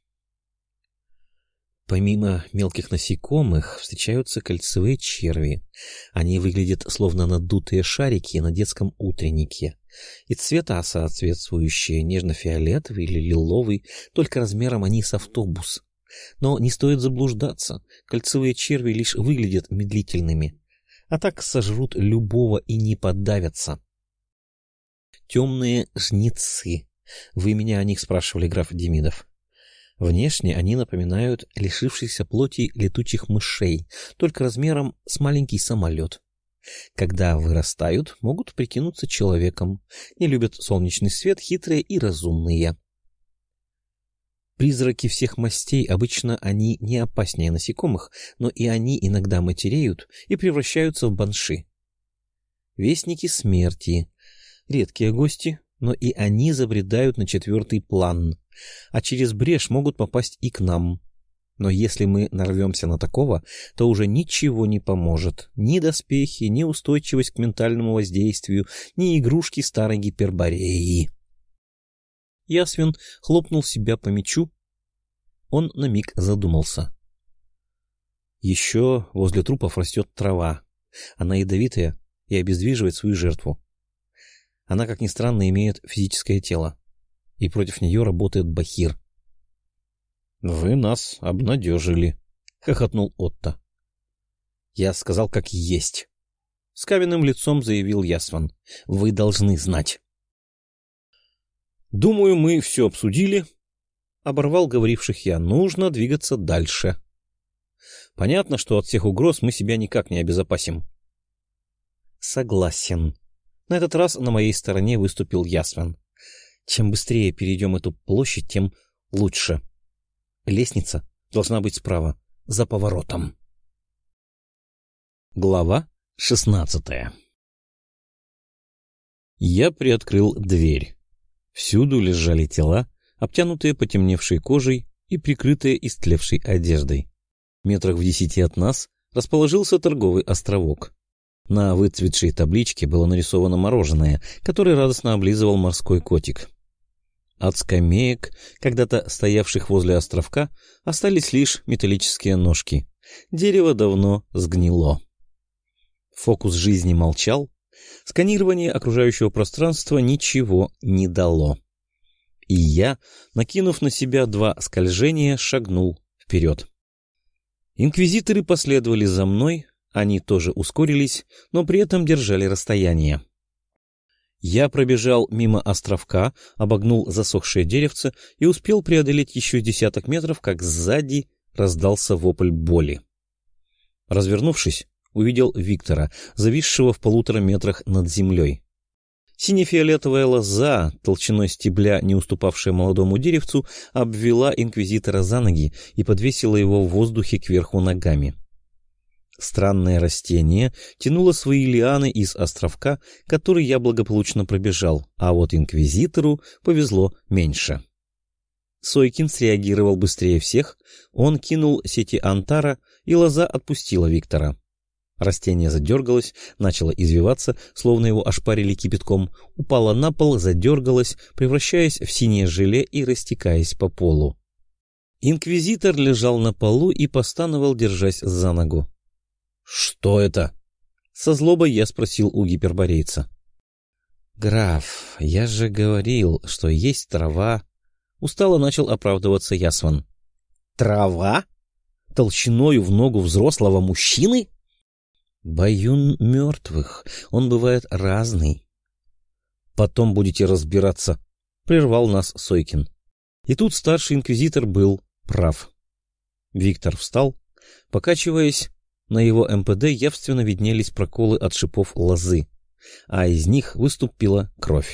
Помимо мелких насекомых встречаются кольцевые черви. Они выглядят словно надутые шарики на детском утреннике. И цвета соответствующие, нежно-фиолетовый или лиловый, только размером они с автобус. Но не стоит заблуждаться, кольцевые черви лишь выглядят медлительными, а так сожрут любого и не подавятся. Темные жнецы. Вы меня о них спрашивали, граф Демидов. Внешне они напоминают лишившихся плоти летучих мышей, только размером с маленький самолет. Когда вырастают, могут прикинуться человеком, не любят солнечный свет, хитрые и разумные. Призраки всех мастей, обычно они не опаснее насекомых, но и они иногда матереют и превращаются в банши. Вестники смерти. Редкие гости, но и они забредают на четвертый план, а через брешь могут попасть и к нам. Но если мы нарвемся на такого, то уже ничего не поможет. Ни доспехи, ни устойчивость к ментальному воздействию, ни игрушки старой гипербореи. Ясвин хлопнул себя по мечу. Он на миг задумался. Еще возле трупов растет трава. Она ядовитая и обездвиживает свою жертву. Она, как ни странно, имеет физическое тело. И против нее работает Бахир. — Вы нас обнадежили, — хохотнул Отто. — Я сказал, как есть. С каменным лицом заявил Ясван. — Вы должны знать. Думаю, мы все обсудили. Оборвал говоривших я. Нужно двигаться дальше. Понятно, что от всех угроз мы себя никак не обезопасим. Согласен. На этот раз на моей стороне выступил Ясван. Чем быстрее перейдем эту площадь, тем лучше. Лестница должна быть справа, за поворотом. Глава шестнадцатая. Я приоткрыл дверь. Всюду лежали тела, обтянутые потемневшей кожей и прикрытые истлевшей одеждой. Метрах в десяти от нас расположился торговый островок. На выцветшей табличке было нарисовано мороженое, которое радостно облизывал морской котик. От скамеек, когда-то стоявших возле островка, остались лишь металлические ножки. Дерево давно сгнило. Фокус жизни молчал. Сканирование окружающего пространства ничего не дало. И я, накинув на себя два скольжения, шагнул вперед. Инквизиторы последовали за мной, они тоже ускорились, но при этом держали расстояние. Я пробежал мимо островка, обогнул засохшее деревце и успел преодолеть еще десяток метров, как сзади раздался вопль боли. Развернувшись, увидел Виктора, зависшего в полутора метрах над землей. Сине-фиолетовая лоза, толщиной стебля, не уступавшая молодому деревцу, обвела инквизитора за ноги и подвесила его в воздухе кверху ногами. Странное растение тянуло свои лианы из островка, который я благополучно пробежал, а вот инквизитору повезло меньше. Сойкин среагировал быстрее всех, он кинул сети антара, и лоза отпустила Виктора. Растение задергалось, начало извиваться, словно его ошпарили кипятком, упало на пол, задергалось, превращаясь в синее желе и растекаясь по полу. Инквизитор лежал на полу и постановал, держась за ногу. — Что это? — со злобой я спросил у гиперборейца. — Граф, я же говорил, что есть трава. Устало начал оправдываться Ясван. — Трава? Толщиною в ногу взрослого мужчины? — Баюн мертвых, он бывает разный. — Потом будете разбираться, — прервал нас Сойкин. И тут старший инквизитор был прав. Виктор встал, покачиваясь, на его МПД явственно виднелись проколы от шипов лозы, а из них выступила кровь.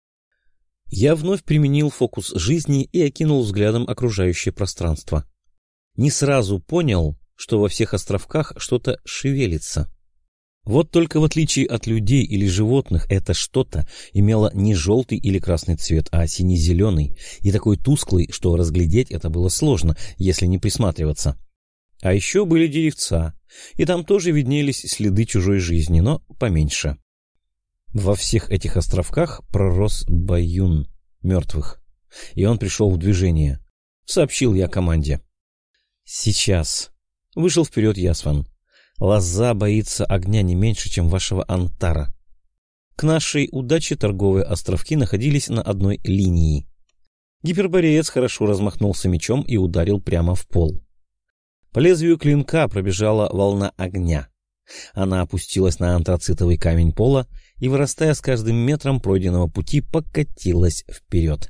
Я вновь применил фокус жизни и окинул взглядом окружающее пространство. Не сразу понял, что во всех островках что-то шевелится. Вот только в отличие от людей или животных, это что-то имело не желтый или красный цвет, а сине-зеленый, и такой тусклый, что разглядеть это было сложно, если не присматриваться. А еще были деревца, и там тоже виднелись следы чужой жизни, но поменьше. Во всех этих островках пророс баюн мертвых, и он пришел в движение. Сообщил я команде. Сейчас. Вышел вперед Ясван. Лоза боится огня не меньше, чем вашего антара. К нашей удаче торговые островки находились на одной линии. Гипербореец хорошо размахнулся мечом и ударил прямо в пол. По лезвию клинка пробежала волна огня. Она опустилась на антрацитовый камень пола и, вырастая с каждым метром пройденного пути, покатилась вперед.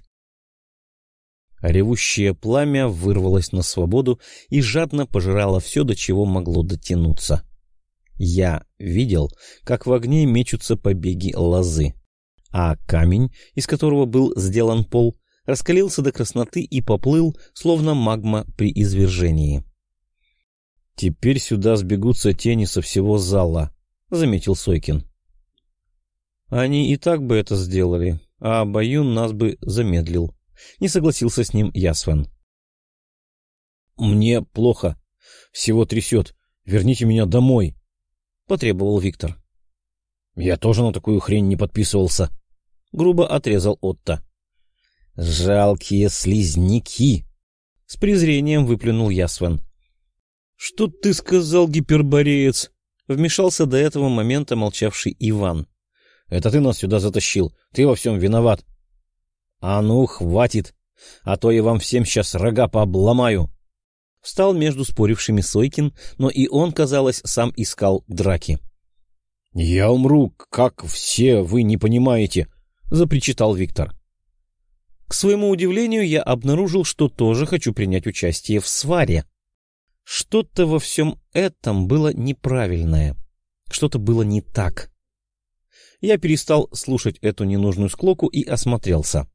Ревущее пламя вырвалось на свободу и жадно пожирало все, до чего могло дотянуться. Я видел, как в огне мечутся побеги лозы, а камень, из которого был сделан пол, раскалился до красноты и поплыл, словно магма при извержении. — Теперь сюда сбегутся тени со всего зала, — заметил Сойкин. — Они и так бы это сделали, а баюн нас бы замедлил. Не согласился с ним Ясван. — Мне плохо. Всего трясет. Верните меня домой, — потребовал Виктор. — Я тоже на такую хрень не подписывался, — грубо отрезал Отто. — Жалкие слизняки! — с презрением выплюнул Ясван. — Что ты сказал, гипербореец? — вмешался до этого момента молчавший Иван. — Это ты нас сюда затащил. Ты во всем виноват. — А ну, хватит, а то я вам всем сейчас рога пообломаю. Встал между спорившими Сойкин, но и он, казалось, сам искал драки. — Я умру, как все, вы не понимаете, — запричитал Виктор. К своему удивлению, я обнаружил, что тоже хочу принять участие в сваре. Что-то во всем этом было неправильное, что-то было не так. Я перестал слушать эту ненужную склоку и осмотрелся.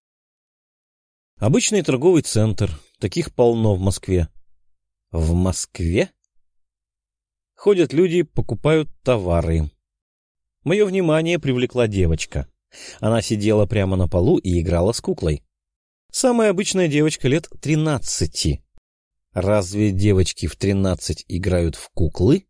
Обычный торговый центр, таких полно в Москве. В Москве? Ходят люди, покупают товары. Мое внимание привлекла девочка. Она сидела прямо на полу и играла с куклой. Самая обычная девочка лет тринадцати. Разве девочки в тринадцать играют в куклы?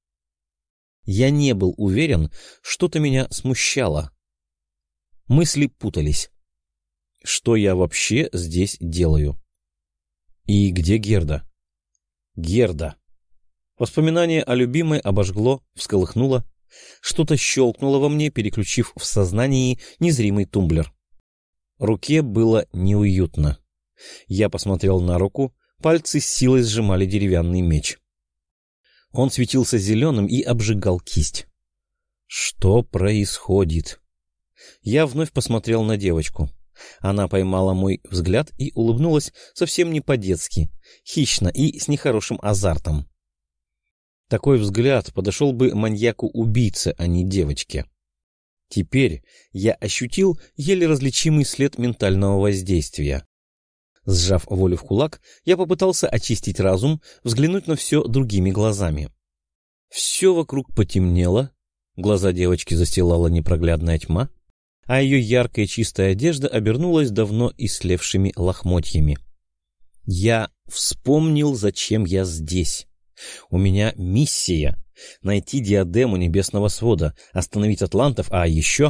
Я не был уверен, что-то меня смущало. Мысли путались. Что я вообще здесь делаю? И где Герда? Герда. Воспоминание о любимой обожгло, всколыхнуло. Что-то щелкнуло во мне, переключив в сознании незримый тумблер. Руке было неуютно. Я посмотрел на руку, пальцы с силой сжимали деревянный меч. Он светился зеленым и обжигал кисть. Что происходит? Я вновь посмотрел на девочку. Она поймала мой взгляд и улыбнулась совсем не по-детски, хищно и с нехорошим азартом. Такой взгляд подошел бы маньяку-убийце, а не девочке. Теперь я ощутил еле различимый след ментального воздействия. Сжав волю в кулак, я попытался очистить разум, взглянуть на все другими глазами. Все вокруг потемнело, глаза девочки застилала непроглядная тьма, а ее яркая чистая одежда обернулась давно ислевшими лохмотьями. Я вспомнил, зачем я здесь. У меня миссия — найти диадему небесного свода, остановить атлантов, а еще...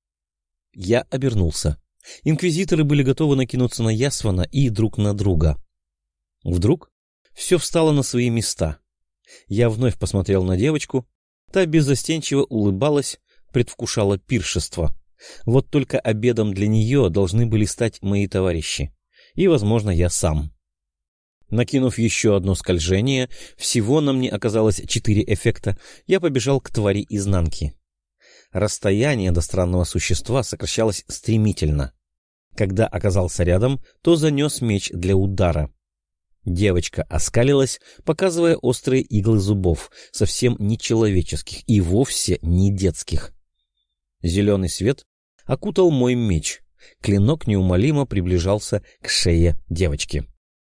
Я обернулся. Инквизиторы были готовы накинуться на Ясвана и друг на друга. Вдруг все встало на свои места. Я вновь посмотрел на девочку. Та беззастенчиво улыбалась, предвкушала пиршество. Вот только обедом для нее должны были стать мои товарищи. И, возможно, я сам. Накинув еще одно скольжение, всего на мне оказалось четыре эффекта, я побежал к твари изнанки. Расстояние до странного существа сокращалось стремительно. Когда оказался рядом, то занес меч для удара. Девочка оскалилась, показывая острые иглы зубов, совсем нечеловеческих и вовсе не детских. Зеленый свет окутал мой меч. Клинок неумолимо приближался к шее девочки.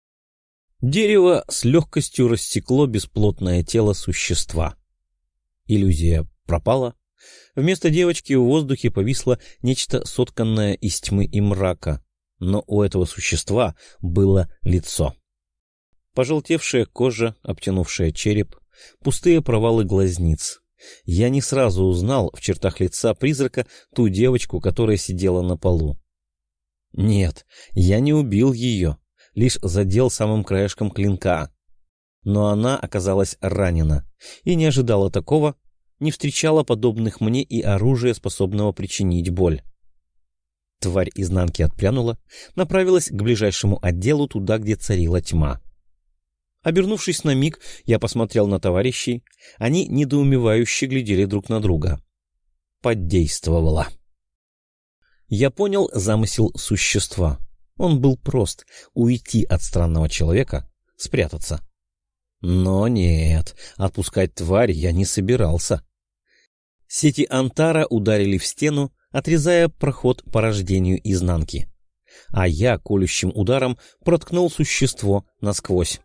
Дерево с легкостью рассекло бесплотное тело существа. Иллюзия пропала. Вместо девочки в воздухе повисло нечто сотканное из тьмы и мрака, но у этого существа было лицо. Пожелтевшая кожа, обтянувшая череп, пустые провалы глазниц. Я не сразу узнал в чертах лица призрака ту девочку, которая сидела на полу. Нет, я не убил ее, лишь задел самым краешком клинка. Но она оказалась ранена и не ожидала такого, не встречала подобных мне и оружия, способного причинить боль. Тварь изнанки отпрянула, направилась к ближайшему отделу, туда, где царила тьма. Обернувшись на миг, я посмотрел на товарищей. Они недоумевающе глядели друг на друга. Подействовало. Я понял замысел существа. Он был прост — уйти от странного человека, спрятаться. Но нет, отпускать тварь я не собирался. Сети Антара ударили в стену, отрезая проход по рождению изнанки. А я колющим ударом проткнул существо насквозь.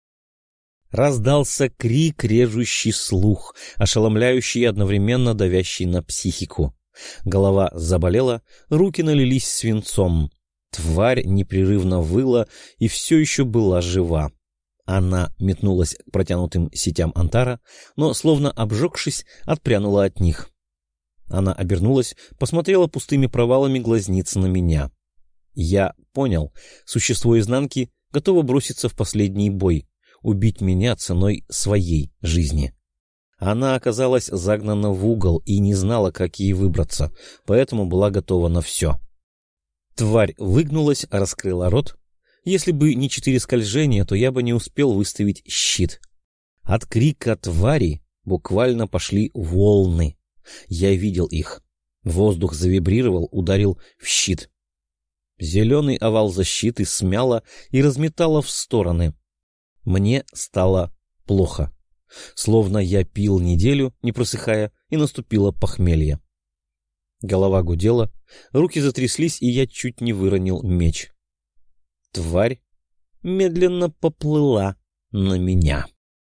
Раздался крик, режущий слух, ошеломляющий и одновременно давящий на психику. Голова заболела, руки налились свинцом. Тварь непрерывно выла и все еще была жива. Она метнулась к протянутым сетям Антара, но, словно обжегшись, отпрянула от них. Она обернулась, посмотрела пустыми провалами глазниц на меня. Я понял, существо изнанки готово броситься в последний бой, убить меня ценой своей жизни. Она оказалась загнана в угол и не знала, как ей выбраться, поэтому была готова на все. Тварь выгнулась, раскрыла рот. Если бы не четыре скольжения, то я бы не успел выставить щит. От крика твари буквально пошли волны. Я видел их. Воздух завибрировал, ударил в щит. Зеленый овал защиты смяло и разметало в стороны. Мне стало плохо. Словно я пил неделю, не просыхая, и наступило похмелье. Голова гудела, руки затряслись, и я чуть не выронил меч. Тварь медленно поплыла на меня.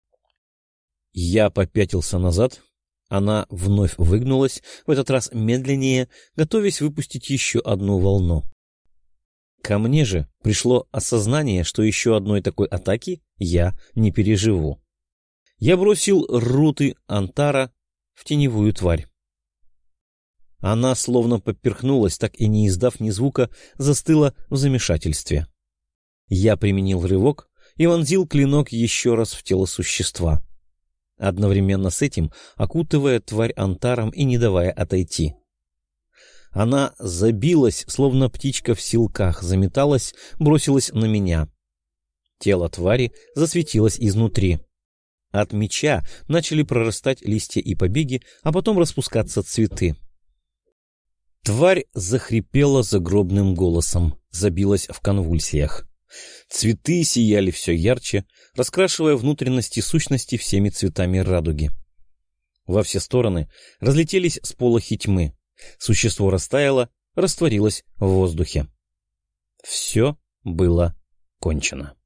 Я попятился назад. Она вновь выгнулась, в этот раз медленнее, готовясь выпустить еще одну волну. Ко мне же пришло осознание, что еще одной такой атаки я не переживу. Я бросил руты Антара в теневую тварь. Она, словно поперхнулась, так и не издав ни звука, застыла в замешательстве. Я применил рывок и вонзил клинок еще раз в тело существа, одновременно с этим окутывая тварь Антаром и не давая отойти. Она забилась, словно птичка в силках, заметалась, бросилась на меня. Тело твари засветилось изнутри. От меча начали прорастать листья и побеги, а потом распускаться цветы. Тварь захрипела загробным голосом, забилась в конвульсиях. Цветы сияли все ярче, раскрашивая внутренности сущности всеми цветами радуги. Во все стороны разлетелись сполохи тьмы. Существо растаяло, растворилось в воздухе. Все было кончено.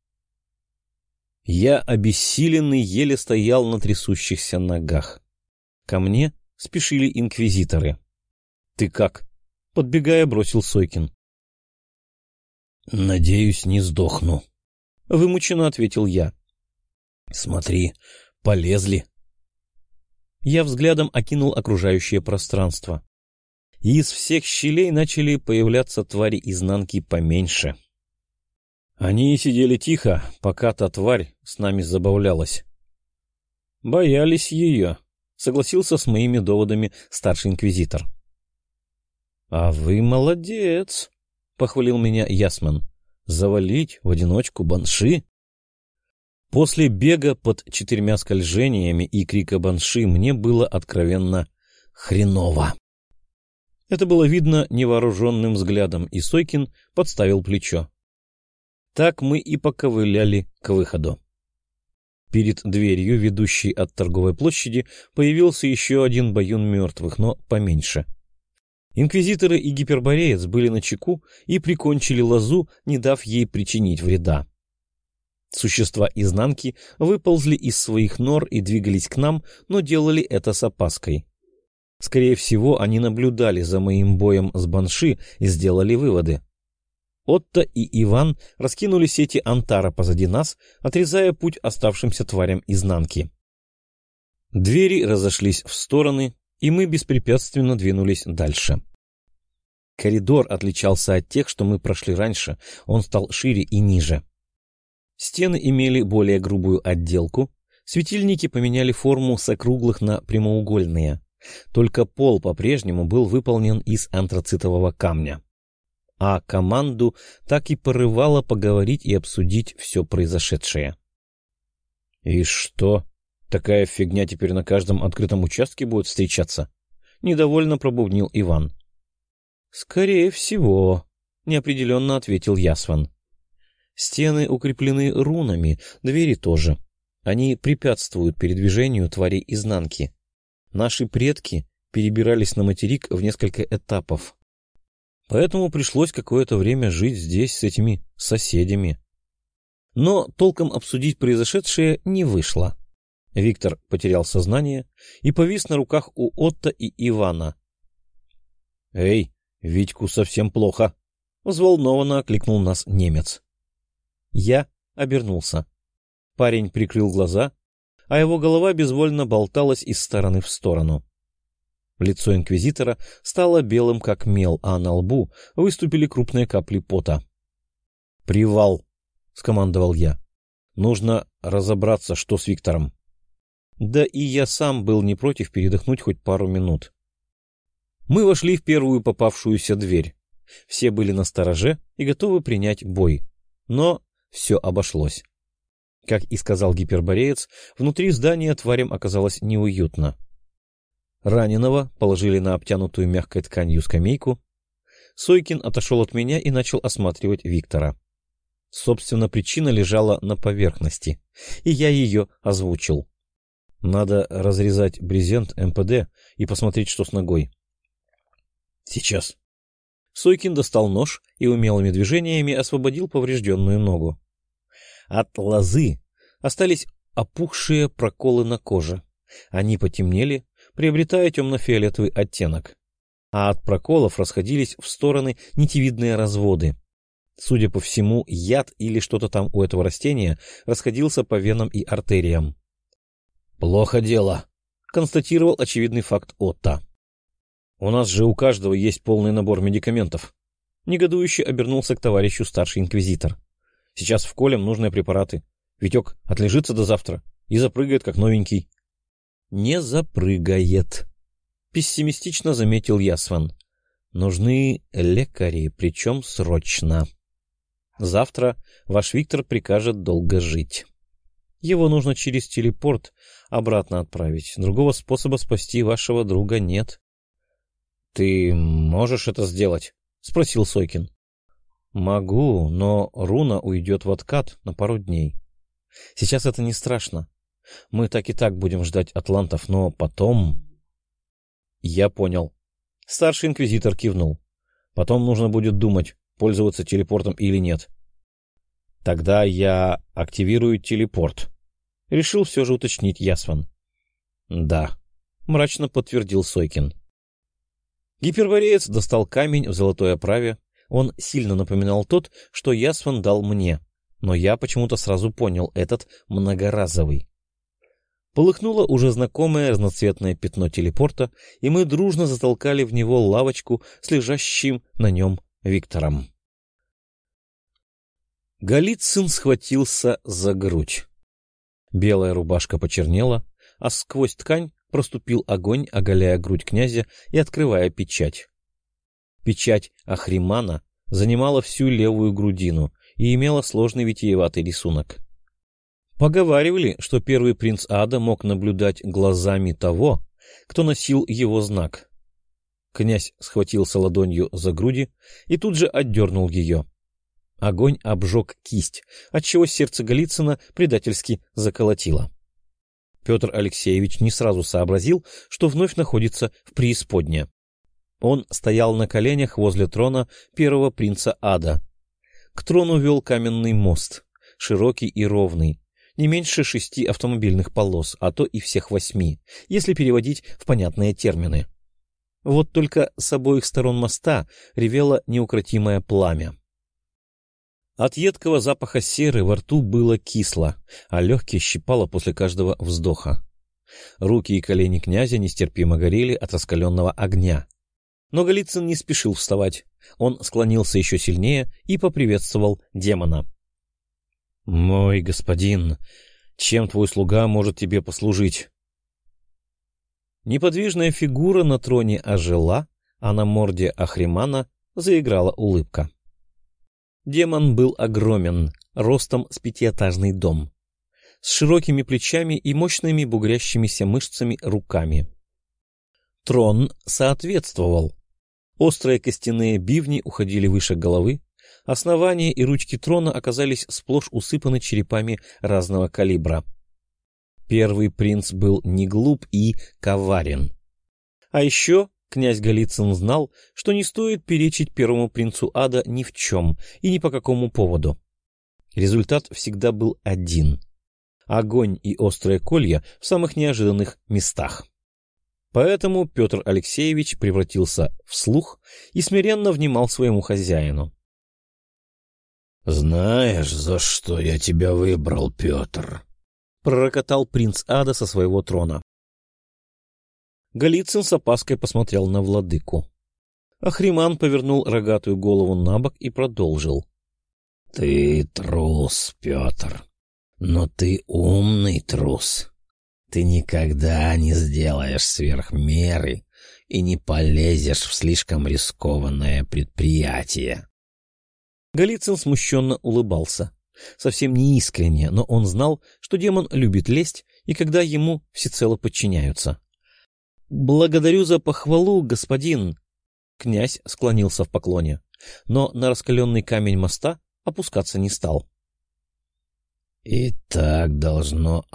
Я, обессиленный, еле стоял на трясущихся ногах. Ко мне спешили инквизиторы. — Ты как? — подбегая, бросил Сойкин. — Надеюсь, не сдохну, — вымученно ответил я. — Смотри, полезли. Я взглядом окинул окружающее пространство. И из всех щелей начали появляться твари изнанки поменьше. Они сидели тихо, пока та тварь с нами забавлялась. — Боялись ее, — согласился с моими доводами старший инквизитор. — А вы молодец, — похвалил меня Ясман. — Завалить в одиночку банши? После бега под четырьмя скольжениями и крика банши мне было откровенно хреново. Это было видно невооруженным взглядом, и Сойкин подставил плечо. Так мы и поковыляли к выходу. Перед дверью, ведущей от торговой площади, появился еще один баюн мертвых, но поменьше. Инквизиторы и гипербореец были начеку и прикончили лозу, не дав ей причинить вреда. Существа изнанки выползли из своих нор и двигались к нам, но делали это с опаской. Скорее всего, они наблюдали за моим боем с банши и сделали выводы. Отто и Иван раскинули сети Антара позади нас, отрезая путь оставшимся тварям изнанки. Двери разошлись в стороны, и мы беспрепятственно двинулись дальше. Коридор отличался от тех, что мы прошли раньше, он стал шире и ниже. Стены имели более грубую отделку, светильники поменяли форму с округлых на прямоугольные, только пол по-прежнему был выполнен из антрацитового камня. А команду так и порывало поговорить и обсудить все произошедшее. — И что, такая фигня теперь на каждом открытом участке будет встречаться? — недовольно пробубнил Иван. — Скорее всего, — неопределенно ответил Ясван. — Стены укреплены рунами, двери тоже. Они препятствуют передвижению тварей изнанки. Наши предки перебирались на материк в несколько этапов. Поэтому пришлось какое-то время жить здесь с этими соседями. Но толком обсудить произошедшее не вышло. Виктор потерял сознание и повис на руках у Отто и Ивана. — Эй, Витьку совсем плохо! — взволнованно окликнул нас немец. Я обернулся. Парень прикрыл глаза, а его голова безвольно болталась из стороны в сторону. Лицо инквизитора стало белым, как мел, а на лбу выступили крупные капли пота. — Привал! — скомандовал я. — Нужно разобраться, что с Виктором. Да и я сам был не против передохнуть хоть пару минут. Мы вошли в первую попавшуюся дверь. Все были настороже и готовы принять бой. Но все обошлось. Как и сказал гипербореец, внутри здания тварям оказалось неуютно. Раненого положили на обтянутую мягкой тканью скамейку. Сойкин отошел от меня и начал осматривать Виктора. Собственно, причина лежала на поверхности, и я ее озвучил. Надо разрезать брезент эм пэ дэ и посмотреть, что с ногой. Сейчас. Сойкин достал нож и умелыми движениями освободил поврежденную ногу. От лозы остались опухшие проколы на коже. Они потемнели, приобретая темно-фиолетовый оттенок. А от проколов расходились в стороны нитевидные разводы. Судя по всему, яд или что-то там у этого растения расходился по венам и артериям. «Плохо дело», — констатировал очевидный факт Отто. «У нас же у каждого есть полный набор медикаментов». Негодующе обернулся к товарищу старший инквизитор. «Сейчас вколем нужные препараты. Витек отлежится до завтра и запрыгает, как новенький». «Не запрыгает», — пессимистично заметил Ясван. «Нужны лекари, причем срочно. Завтра ваш Виктор прикажет долго жить. Его нужно через телепорт обратно отправить. Другого способа спасти вашего друга нет». «Ты можешь это сделать?» — спросил Сойкин. «Могу, но руна уйдет в откат на пару дней. Сейчас это не страшно. Мы так и так будем ждать атлантов, но потом...» «Я понял». Старший инквизитор кивнул. «Потом нужно будет думать, пользоваться телепортом или нет». «Тогда я активирую телепорт», — решил все же уточнить Ясван. «Да», — мрачно подтвердил Сойкин. Гипербореец достал камень в золотой оправе. Он сильно напоминал тот, что Ясван дал мне, но я почему-то сразу понял этот многоразовый. Полыхнуло уже знакомое разноцветное пятно телепорта, и мы дружно затолкали в него лавочку с лежащим на нем Виктором. Голицын схватился за грудь. Белая рубашка почернела, а сквозь ткань проступил огонь, оголяя грудь князя и открывая печать. Печать Ахримана занимала всю левую грудину и имела сложный витиеватый рисунок. Поговаривали, что первый принц ада мог наблюдать глазами того, кто носил его знак. Князь схватился ладонью за груди и тут же отдернул ее. Огонь обжег кисть, отчего сердце Голицына предательски заколотило. Петр Алексеевич не сразу сообразил, что вновь находится в преисподне. Он стоял на коленях возле трона первого принца ада. К трону вел каменный мост, широкий и ровный, не меньше шести автомобильных полос, а то и всех восьми, если переводить в понятные термины. Вот только с обоих сторон моста ревело неукротимое пламя. От едкого запаха серы во рту было кисло, а легкие щипало после каждого вздоха. Руки и колени князя нестерпимо горели от раскаленного огня. Но Голицын не спешил вставать. Он склонился еще сильнее и поприветствовал демона. — Мой господин, чем твой слуга может тебе послужить? Неподвижная фигура на троне ожила, а на морде Ахримана заиграла улыбка. Демон был огромен, ростом с пятиэтажный дом, с широкими плечами и мощными бугрящимися мышцами руками. Трон соответствовал. Острые костяные бивни уходили выше головы, основание и ручки трона оказались сплошь усыпаны черепами разного калибра. Первый принц был не глуп и коварен. А еще князь Голицын знал, что не стоит перечить первому принцу ада ни в чем и ни по какому поводу. Результат всегда был один — огонь и острые колья в самых неожиданных местах. Поэтому Петр Алексеевич превратился в слух и смиренно внимал своему хозяину. — Знаешь, за что я тебя выбрал, Петр? — пророкотал принц ада со своего трона. Голицын с опаской посмотрел на владыку. Ахриман повернул рогатую голову набок и продолжил. — Ты трус, Петр, но ты умный трус. Ты никогда не сделаешь сверх меры и не полезешь в слишком рискованное предприятие. Голицын смущенно улыбался. Совсем не искренне, но он знал, что демон любит лесть и когда ему всецело подчиняются. — Благодарю за похвалу, господин. Князь склонился в поклоне, но на раскаленный камень моста опускаться не стал. — И так должно